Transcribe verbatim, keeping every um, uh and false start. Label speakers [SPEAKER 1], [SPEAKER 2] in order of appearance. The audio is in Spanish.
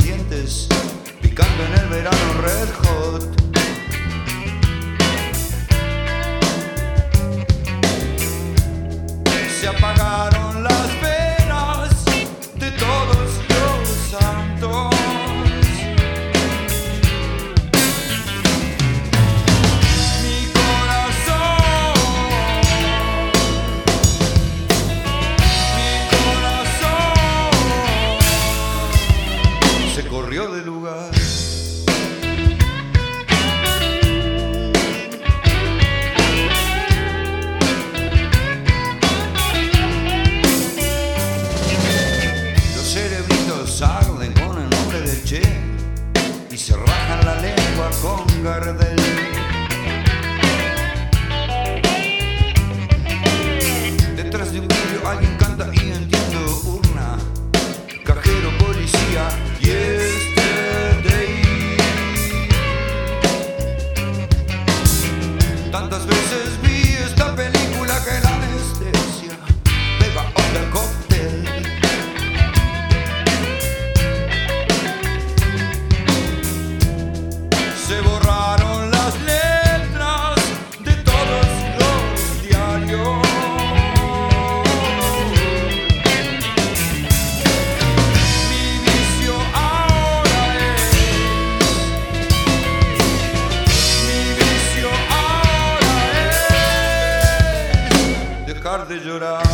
[SPEAKER 1] dientes, picando en el verano Red Hot. Se apagaron las velas de todos los santos. Mi corazón, mi corazón se corrió del lugar. Arden con el nombre del Che y se rajan la lengua con Gardel. Detrás de un vidrio alguien canta y entiendo urna, cajero, policía, yesterday. Tantas veces vi esta película que la anestesia pega onda el cóctel. Se borraron las letras de todos los diarios. Mi vicio ahora es, mi vicio ahora es dejar de llorar.